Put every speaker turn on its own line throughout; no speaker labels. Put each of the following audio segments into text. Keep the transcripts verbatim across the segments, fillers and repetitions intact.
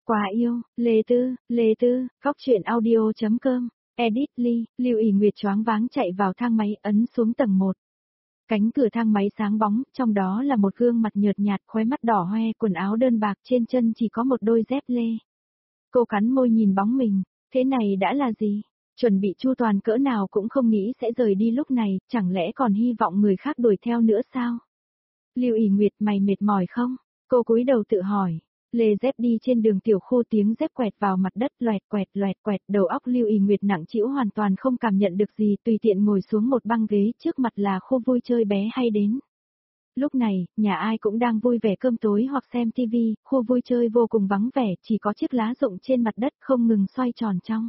Quá yêu, Lê Tư, Lê Tư, góc truyện audio.com, edit Ly, Lưu ỉ Nguyệt choáng váng chạy vào thang máy ấn xuống tầng một. Cánh cửa thang máy sáng bóng, trong đó là một gương mặt nhợt nhạt, khóe mắt đỏ hoe, quần áo đơn bạc, trên chân chỉ có một đôi dép lê. Cô cắn môi nhìn bóng mình, thế này đã là gì? Chuẩn bị chu toàn cỡ nào cũng không nghĩ sẽ rời đi lúc này, chẳng lẽ còn hy vọng người khác đuổi theo nữa sao? Lưu ỉ Nguyệt, mày mệt mỏi không? Cô cúi đầu tự hỏi. Lê dép đi trên đường tiểu khu, tiếng dép quẹt vào mặt đất, loẹt quẹt loẹt quẹt, đầu óc Lưu ỉ Nguyệt nặng trĩu hoàn toàn không cảm nhận được gì, tùy tiện ngồi xuống một băng ghế, trước mặt là khu vui chơi bé hay đến. Lúc này, nhà ai cũng đang vui vẻ cơm tối hoặc xem tivi, khu vui chơi vô cùng vắng vẻ, chỉ có chiếc lá rụng trên mặt đất không ngừng xoay tròn trong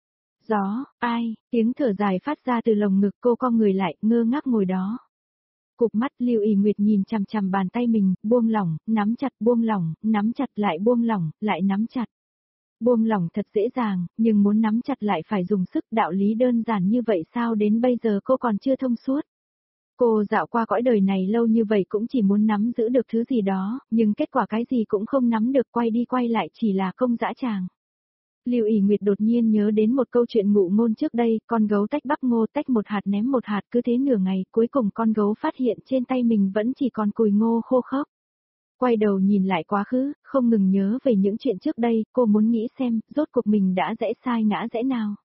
gió. Ai, tiếng thở dài phát ra từ lồng ngực, cô co người lại, ngơ ngác ngồi đó. Cụp mắt, Lưu ỉ Nguyệt nhìn chằm chằm bàn tay mình, buông lỏng, nắm chặt, buông lỏng, nắm chặt, lại buông lỏng, lại nắm chặt. Buông lỏng thật dễ dàng, nhưng muốn nắm chặt lại phải dùng sức, đạo lý đơn giản như vậy sao đến bây giờ cô còn chưa thông suốt. Cô dạo qua cõi đời này lâu như vậy cũng chỉ muốn nắm giữ được thứ gì đó, nhưng kết quả cái gì cũng không nắm được, quay đi quay lại chỉ là công dã tràng. Lưu ỉ Nguyệt đột nhiên nhớ đến một câu chuyện ngụ ngôn trước đây, con gấu tách bắp ngô, tách một hạt ném một hạt, cứ thế nửa ngày, cuối cùng con gấu phát hiện trên tay mình vẫn chỉ còn cùi ngô khô khốc. Quay đầu nhìn lại quá khứ, không ngừng nhớ về những chuyện trước đây, cô muốn nghĩ xem, rốt cuộc mình đã rẽ sai ngã rẽ nào.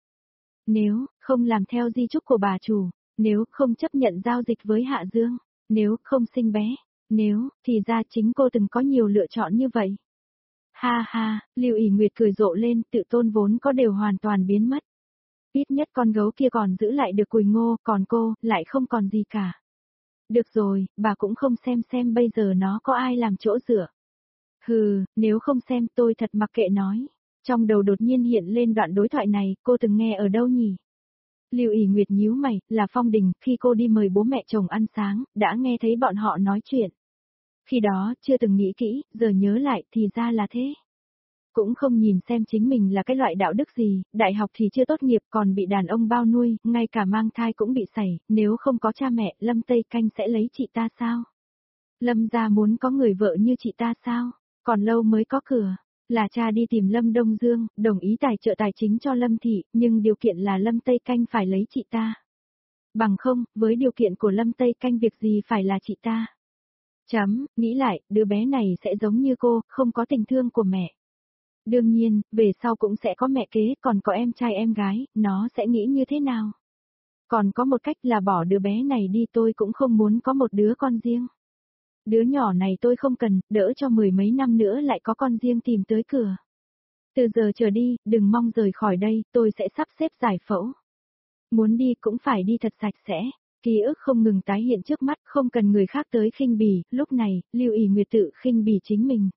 Nếu không làm theo di chúc của bà chủ, nếu không chấp nhận giao dịch với Hạ Dương, nếu không sinh bé, nếu, thì ra chính cô từng có nhiều lựa chọn như vậy. Ha ha, Lưu ỉ Nguyệt cười rộ lên, tự tôn vốn có đều hoàn toàn biến mất. Ít nhất con gấu kia còn giữ lại được cùi ngô, còn cô, lại không còn gì cả. Được rồi, bà cũng không xem xem bây giờ nó có ai làm chỗ dựa. Hừ, nếu không xem tôi thật mặc kệ nói. Trong đầu đột nhiên hiện lên đoạn đối thoại này, cô từng nghe ở đâu nhỉ? Lưu ỉ Nguyệt nhíu mày, là Phong Đình, khi cô đi mời bố mẹ chồng ăn sáng, đã nghe thấy bọn họ nói chuyện. Khi đó, chưa từng nghĩ kỹ, giờ nhớ lại thì ra là thế. Cũng không nhìn xem chính mình là cái loại đạo đức gì, đại học thì chưa tốt nghiệp còn bị đàn ông bao nuôi, ngay cả mang thai cũng bị sẩy, nếu không có cha mẹ, Lâm Tây Canh sẽ lấy chị ta sao? Lâm gia muốn có người vợ như chị ta sao? Còn lâu mới có cửa. Là cha đi tìm Lâm Đông Dương, đồng ý tài trợ tài chính cho Lâm Thị, nhưng điều kiện là Lâm Tây Canh phải lấy chị ta. Bằng không, với điều kiện của Lâm Tây Canh việc gì phải là chị ta? Chấm, nghĩ lại, đứa bé này sẽ giống như cô, không có tình thương của mẹ. Đương nhiên, về sau cũng sẽ có mẹ kế, còn có em trai em gái, nó sẽ nghĩ như thế nào? Còn có một cách là bỏ đứa bé này đi, tôi cũng không muốn có một đứa con riêng. Đứa nhỏ này tôi không cần, đỡ cho mười mấy năm nữa lại có con riêng tìm tới cửa. Từ giờ trở đi, đừng mong rời khỏi đây, tôi sẽ sắp xếp giải phẫu. Muốn đi cũng phải đi thật sạch sẽ. Ký ức không ngừng tái hiện trước mắt, không cần người khác tới khinh bỉ, lúc này, Lưu ỉ Nguyệt tự khinh bỉ chính mình.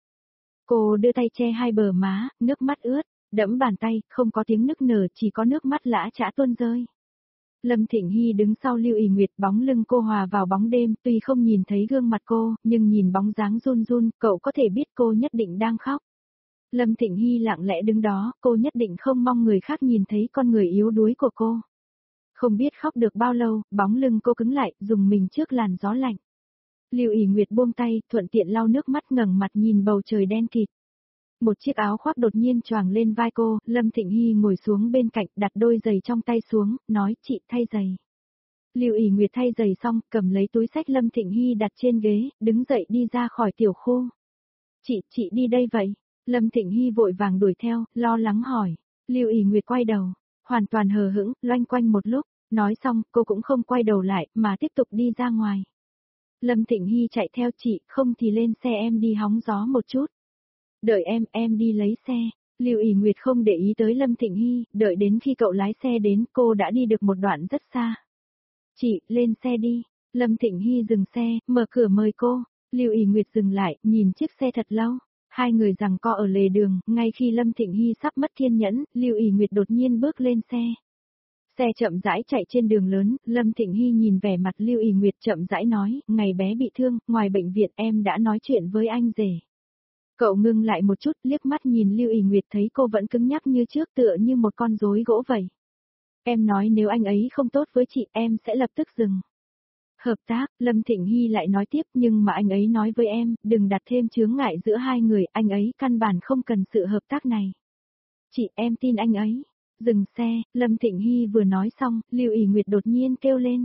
Cô đưa tay che hai bờ má, nước mắt ướt, đẫm bàn tay, không có tiếng nức nở, chỉ có nước mắt lã chã tuôn rơi. Lâm Thịnh Hy đứng sau Lưu ỉ Nguyệt, bóng lưng cô hòa vào bóng đêm, tuy không nhìn thấy gương mặt cô, nhưng nhìn bóng dáng run run, cậu có thể biết cô nhất định đang khóc. Lâm Thịnh Hy lặng lẽ đứng đó, cô nhất định không mong người khác nhìn thấy con người yếu đuối của cô. Không biết khóc được bao lâu, bóng lưng cô cứng lại, dùng mình trước làn gió lạnh. Lưu ỉ Nguyệt buông tay, thuận tiện lau nước mắt, ngẩng mặt nhìn bầu trời đen kịt. Một chiếc áo khoác đột nhiên choàng lên vai cô, Lâm Thịnh Hy ngồi xuống bên cạnh, đặt đôi giày trong tay xuống, nói, chị thay giày. Lưu ỉ Nguyệt thay giày xong, cầm lấy túi xách Lâm Thịnh Hy đặt trên ghế, đứng dậy đi ra khỏi tiểu khu. Chị, chị đi đây vậy? Lâm Thịnh Hy vội vàng đuổi theo, lo lắng hỏi. Lưu ỉ Nguyệt quay đầu, hoàn toàn hờ hững, loanh quanh một lúc, nói xong, cô cũng không quay đầu lại, mà tiếp tục đi ra ngoài. Lâm Thịnh Hy chạy theo, chị, không thì lên xe em đi hóng gió một chút. Đợi em, em đi lấy xe. Lưu ỉ Nguyệt không để ý tới Lâm Thịnh Hy, đợi đến khi cậu lái xe đến, cô đã đi được một đoạn rất xa. Chị, lên xe đi. Lâm Thịnh Hy dừng xe, mở cửa mời cô. Lưu ỉ Nguyệt dừng lại, nhìn chiếc xe thật lâu. Hai người giằng co ở lề đường, ngay khi Lâm Thịnh Hy sắp mất kiên nhẫn, Lưu ỉ Nguyệt đột nhiên bước lên xe. Xe chậm rãi chạy trên đường lớn, Lâm Thịnh Hy nhìn vẻ mặt Lưu ỉ Nguyệt chậm rãi nói, ngày bé bị thương, ngoài bệnh viện em đã nói chuyện với anh rể. Cậu ngưng lại một chút, liếc mắt nhìn Lưu ỉ Nguyệt thấy cô vẫn cứng nhắc như trước, tựa như một con rối gỗ vậy. Em nói nếu anh ấy không tốt với chị, em sẽ lập tức dừng. Hợp tác, Lâm Thịnh Hy lại nói tiếp, nhưng mà anh ấy nói với em, đừng đặt thêm chướng ngại giữa hai người, anh ấy căn bản không cần sự hợp tác này. Chị, em tin anh ấy. Dừng xe, Lâm Thịnh Hy vừa nói xong, Lưu ỷ Nguyệt đột nhiên kêu lên.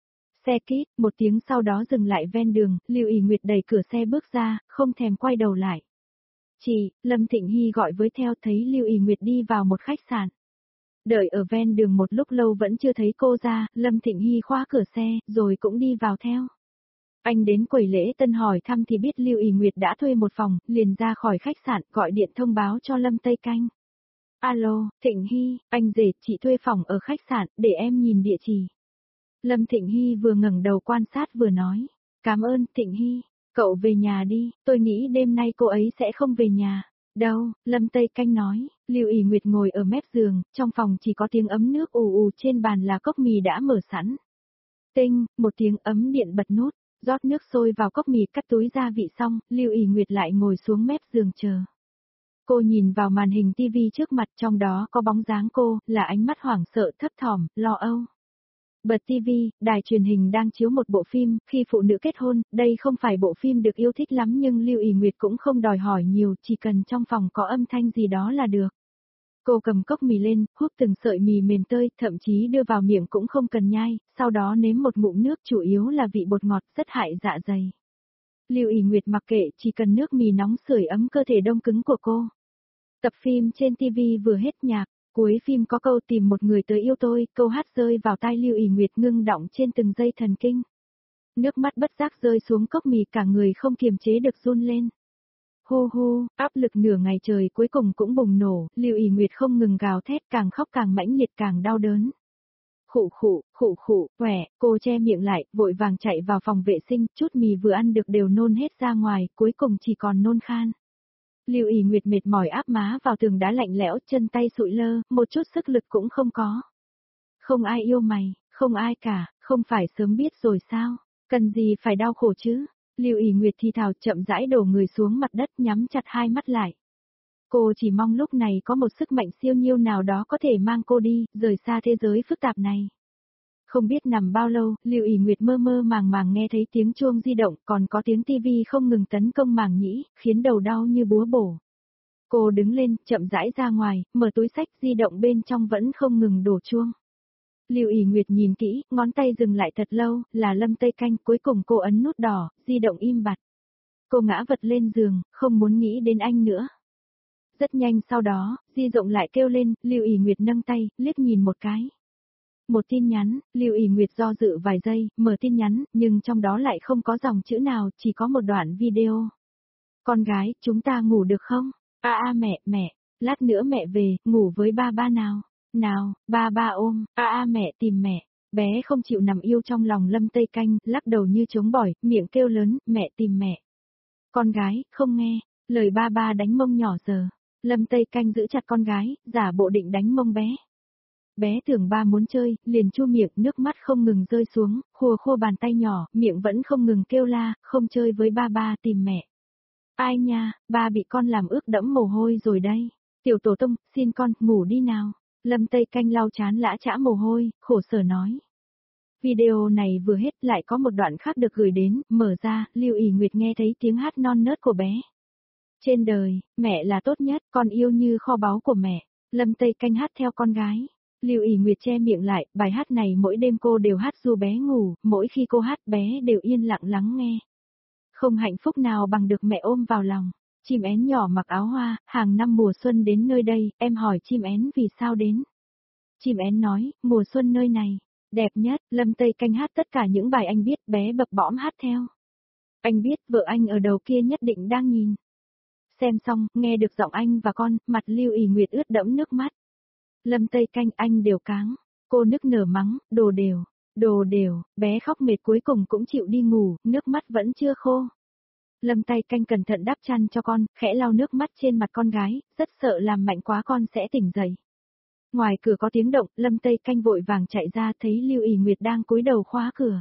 Xe kít, một tiếng sau đó dừng lại ven đường, Lưu ỷ Nguyệt đẩy cửa xe bước ra, không thèm quay đầu lại. Chị, Lâm Thịnh Hy gọi với theo, thấy Lưu ỷ Nguyệt đi vào một khách sạn. Đợi ở ven đường một lúc lâu vẫn chưa thấy cô ra, Lâm Thịnh Hy khóa cửa xe, rồi cũng đi vào theo. Anh đến quầy lễ tân hỏi thăm thì biết Lưu ỷ Nguyệt đã thuê một phòng, liền ra khỏi khách sạn, gọi điện thông báo cho Lâm Tây Canh. Alo, Thịnh Hy, anh rể, chị thuê phòng ở khách sạn, để em nhìn địa chỉ. Lâm Thịnh Hy vừa ngẩng đầu quan sát vừa nói. Cảm ơn, Thịnh Hy, cậu về nhà đi, tôi nghĩ đêm nay cô ấy sẽ không về nhà. Đâu, Lâm Tây Canh nói, Lưu ỷ Nguyệt ngồi ở mép giường, trong phòng chỉ có tiếng ấm nước ù ù, trên bàn là cốc mì đã mở sẵn. Tinh, một tiếng ấm điện bật nút, rót nước sôi vào cốc mì, cắt túi gia vị xong, Lưu ỷ Nguyệt lại ngồi xuống mép giường chờ. Cô nhìn vào màn hình tivi trước mặt, trong đó có bóng dáng cô, là ánh mắt hoảng sợ, thấp thỏm, lo âu. Bật tivi, đài truyền hình đang chiếu một bộ phim, khi phụ nữ kết hôn, đây không phải bộ phim được yêu thích lắm nhưng Lưu ỷ Nguyệt cũng không đòi hỏi nhiều, chỉ cần trong phòng có âm thanh gì đó là được. Cô cầm cốc mì lên, húp từng sợi mì mềm tơi, thậm chí đưa vào miệng cũng không cần nhai, sau đó nếm một ngụm nước, chủ yếu là vị bột ngọt, rất hại dạ dày. Lưu ỷ Nguyệt mặc kệ, chỉ cần nước mì nóng sưởi ấm cơ thể đông cứng của cô. Tập phim trên tivi vừa hết nhạc, cuối phim có câu tìm một người tới yêu tôi, câu hát rơi vào tai Lưu ỷ Nguyệt ngưng đọng trên từng dây thần kinh. Nước mắt bất giác rơi xuống cốc mì, cả người không kiềm chế được run lên. Hu hu, áp lực nửa ngày trời cuối cùng cũng bùng nổ, Lưu ỷ Nguyệt không ngừng gào thét, càng khóc càng mãnh liệt, càng đau đớn. Khụ khụ, khụ khụ, khỏe, cô che miệng lại, vội vàng chạy vào phòng vệ sinh, chút mì vừa ăn được đều nôn hết ra ngoài, cuối cùng chỉ còn nôn khan. Lưu ỷ Nguyệt mệt mỏi áp má vào tường đá lạnh lẽo, chân tay sụi lơ, một chút sức lực cũng không có. Không ai yêu mày, không ai cả, không phải sớm biết rồi sao, cần gì phải đau khổ chứ. Lưu ỷ Nguyệt thì thào, chậm rãi đổ người xuống mặt đất, nhắm chặt hai mắt lại. Cô chỉ mong lúc này có một sức mạnh siêu nhiêu nào đó có thể mang cô đi, rời xa thế giới phức tạp này. Không biết nằm bao lâu, Lưu ỷ Nguyệt mơ mơ màng màng nghe thấy tiếng chuông di động, còn có tiếng tivi không ngừng tấn công màng nhĩ, khiến đầu đau như búa bổ. Cô đứng lên, chậm rãi ra ngoài, mở túi xách, di động bên trong vẫn không ngừng đổ chuông. Lưu ỷ Nguyệt nhìn kỹ, ngón tay dừng lại thật lâu, là Lâm Tây Canh, cuối cùng cô ấn nút đỏ, di động im bặt. Cô ngã vật lên giường, không muốn nghĩ đến anh nữa. Rất nhanh sau đó, di động lại kêu lên, Lưu ỷ Nguyệt nâng tay, liếc nhìn một cái. Một tin nhắn, Lưu ỷ Nguyệt do dự vài giây, mở tin nhắn, nhưng trong đó lại không có dòng chữ nào, chỉ có một đoạn video. Con gái, chúng ta ngủ được không? A a mẹ, mẹ, lát nữa mẹ về, ngủ với ba ba nào. Nào, ba ba ôm, a a mẹ tìm mẹ. Bé không chịu nằm yêu trong lòng Lâm Tây Canh, lắc đầu như trống bỏi, miệng kêu lớn, mẹ tìm mẹ. Con gái, không nghe, lời ba ba đánh mông nhỏ giờ. Lâm Tây Canh giữ chặt con gái, giả bộ định đánh mông bé. Bé tưởng ba muốn chơi, liền chu miệng, nước mắt không ngừng rơi xuống, khua khua bàn tay nhỏ, miệng vẫn không ngừng kêu la, không chơi với ba ba tìm mẹ. Ai nha, ba bị con làm ướt đẫm mồ hôi rồi đây. Tiểu tổ tông, xin con, ngủ đi nào. Lâm Tây Canh lau chán lã chã mồ hôi, khổ sở nói. Video này vừa hết lại có một đoạn khác được gửi đến, mở ra, Lưu ỷ Nguyệt nghe thấy tiếng hát non nớt của bé. Trên đời, mẹ là tốt nhất, con yêu như kho báu của mẹ. Lâm Tây Canh hát theo con gái. Lưu ỷ Nguyệt che miệng lại, bài hát này mỗi đêm cô đều hát ru bé ngủ, mỗi khi cô hát bé đều yên lặng lắng nghe. Không hạnh phúc nào bằng được mẹ ôm vào lòng. Chim én nhỏ mặc áo hoa, hàng năm mùa xuân đến nơi đây, em hỏi chim én vì sao đến. Chim én nói, mùa xuân nơi này, đẹp nhất, Lâm Tây Canh hát tất cả những bài anh biết, bé bập bõm hát theo. Anh biết vợ anh ở đầu kia nhất định đang nhìn. Xem xong, nghe được giọng anh và con, mặt Lưu ỷ Nguyệt ướt đẫm nước mắt. Lâm Tây Canh anh đều cáng, cô nức nở mắng, đồ đều, đồ đều, bé khóc mệt cuối cùng cũng chịu đi ngủ, nước mắt vẫn chưa khô. Lâm Tây Canh cẩn thận đắp chăn cho con, khẽ lau nước mắt trên mặt con gái, rất sợ làm mạnh quá con sẽ tỉnh dậy. Ngoài cửa có tiếng động, Lâm Tây Canh vội vàng chạy ra thấy Lưu ỷ Nguyệt đang cúi đầu khóa cửa.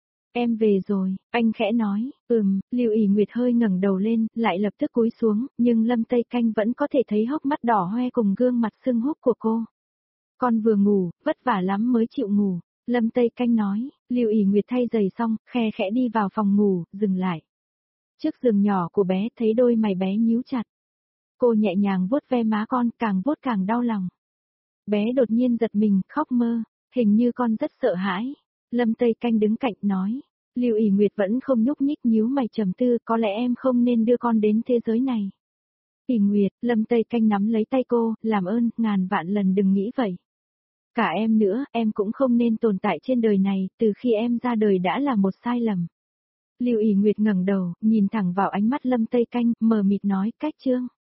Em về rồi, anh khẽ nói, ừm, Lưu ỷ Nguyệt hơi ngẩng đầu lên, lại lập tức cúi xuống, nhưng Lâm Tây Canh vẫn có thể thấy hốc mắt đỏ hoe cùng gương mặt sưng húp của cô. Con vừa ngủ, vất vả lắm mới chịu ngủ. Lâm Tây Canh nói, Lưu ỉ Nguyệt thay giày xong, khe khẽ đi vào phòng ngủ, dừng lại. Trước giường nhỏ của bé thấy đôi mày bé nhíu chặt. Cô nhẹ nhàng vuốt ve má con, càng vuốt càng đau lòng. Bé đột nhiên giật mình, khóc mơ, hình như con rất sợ hãi. Lâm Tây Canh đứng cạnh nói, Lưu ỉ Nguyệt vẫn không nhúc nhích, nhíu mày trầm tư, có lẽ em không nên đưa con đến thế giới này. ỉ Nguyệt, Lâm Tây Canh nắm lấy tay cô, làm ơn, ngàn vạn lần đừng nghĩ vậy. Cả em nữa, em cũng không nên tồn tại trên đời này, từ khi em ra đời đã là một sai lầm. Lưu ỉ Nguyệt ngẩng đầu, nhìn thẳng vào ánh mắt Lâm Tây Canh, mờ mịt nói, cách Trương.